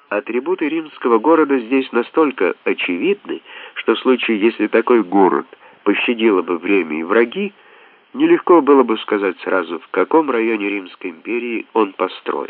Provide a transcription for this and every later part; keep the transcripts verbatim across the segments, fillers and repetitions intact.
Атрибуты римского города здесь настолько очевидны, что в случае, если такой город пощадило бы время и враги, нелегко было бы сказать сразу, в каком районе Римской империи он построен.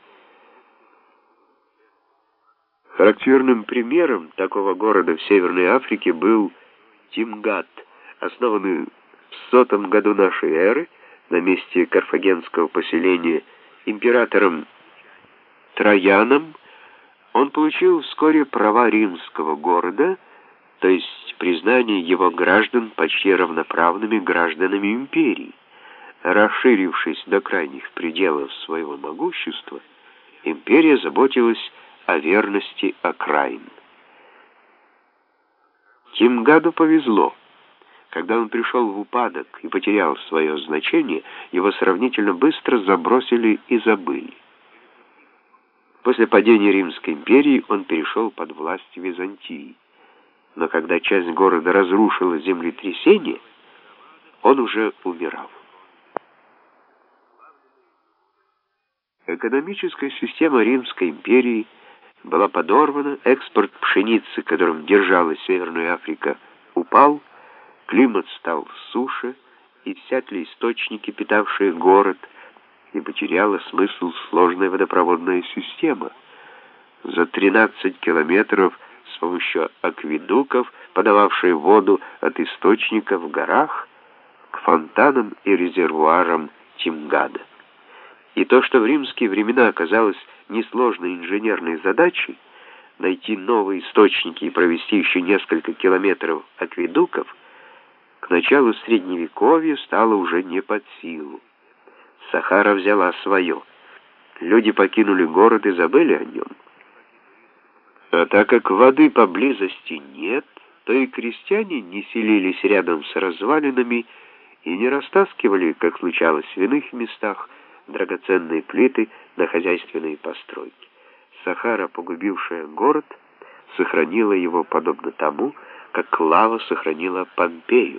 Характерным примером такого города в Северной Африке был Тимгат, основанный в сотом году нашей эры на месте карфагенского поселения императором Трояном. Он получил вскоре права римского города, то есть признание его граждан почти равноправными гражданами империи. Расширившись до крайних пределов своего могущества, империя заботилась о верности окраин. Тимгаду повезло. Когда он пришел в упадок и потерял свое значение, его сравнительно быстро забросили и забыли. После падения Римской империи он перешел под власть Византии. Но когда часть города разрушила землетрясение, он уже умирал. Экономическая система Римской империи была подорвана, экспорт пшеницы, которым держалась Северная Африка, упал, климат стал суше, иссякли источники, питавшие город, и потеряла смысл сложная водопроводная система. За тринадцать километров с помощью акведуков, подававшие воду от источника в горах к фонтанам и резервуарам Тимгада. И то, что в римские времена оказалось несложной инженерной задачей, найти новые источники и провести еще несколько километров акведуков, к началу Средневековья стало уже не под силу. Сахара взяла свое. Люди покинули город и забыли о нем. А так как воды поблизости нет, то и крестьяне не селились рядом с развалинами и не растаскивали, как случалось в иных местах, драгоценные плиты на хозяйственные постройки. Сахара, погубившая город, сохранила его подобно тому, как лава сохранила Помпею.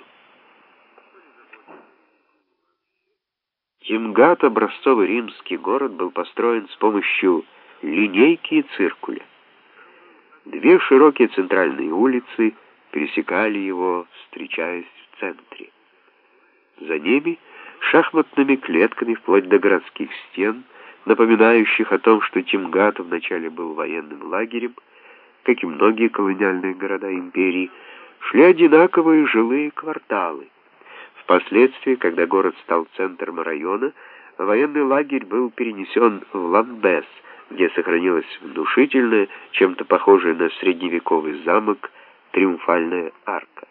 Тимгат, образцовый римский город, был построен с помощью линейки и циркуля. Две широкие центральные улицы пересекали его, встречаясь в центре. За ними шахматными клетками вплоть до городских стен, напоминающих о том, что Тимгат вначале был военным лагерем, как и многие колониальные города империи, шли одинаковые жилые кварталы. Впоследствии, когда город стал центром района, военный лагерь был перенесен в Ламбес, где сохранилась внушительная, чем-то похожая на средневековый замок, Триумфальная арка.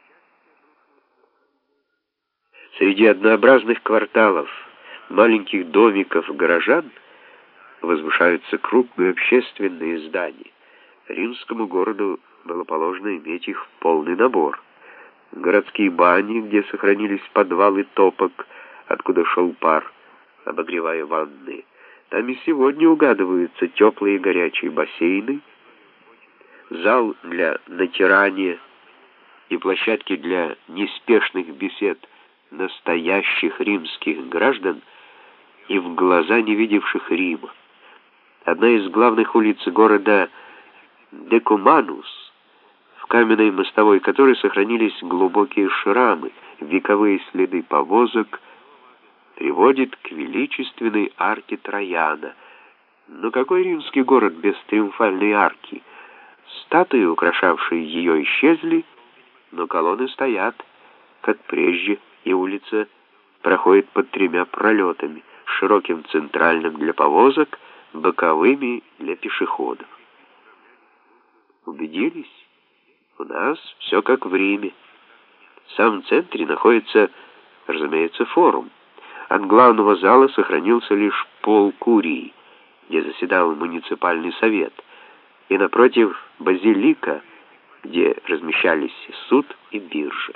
Среди однообразных кварталов, маленьких домиков горожан возвышаются крупные общественные здания. Римскому городу было положено иметь их полный набор. Городские бани, где сохранились подвалы топок, откуда шел пар, обогревая ванны. Там и сегодня угадываются теплые и горячие бассейны, зал для натирания и площадки для неспешных бесед настоящих римских граждан и в глаза не видевших Рима. Одна из главных улиц города Декуманус, в каменной мостовой которой сохранились глубокие шрамы, вековые следы повозок, приводит к величественной арке Трояна. Но какой римский город без триумфальной арки? Статуи, украшавшие ее, исчезли, но колонны стоят, как прежде, и улица проходит под тремя пролетами, широким центральным для повозок, боковыми для пешеходов. Убедились? У нас все как в Риме. В самом центре находится, разумеется, форум. От главного зала сохранился лишь пол Курии, где заседал муниципальный совет, и напротив базилика, где размещались суд и биржа.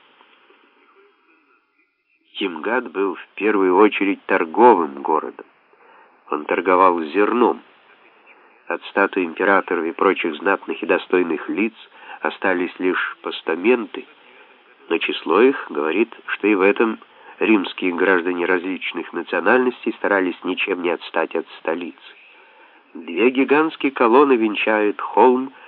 Тимгат был в первую очередь торговым городом. Он торговал зерном. От статуи императоров и прочих знатных и достойных лиц остались лишь постаменты, но число их говорит, что и в этом римские граждане различных национальностей старались ничем не отстать от столицы. Две гигантские колонны венчают холм,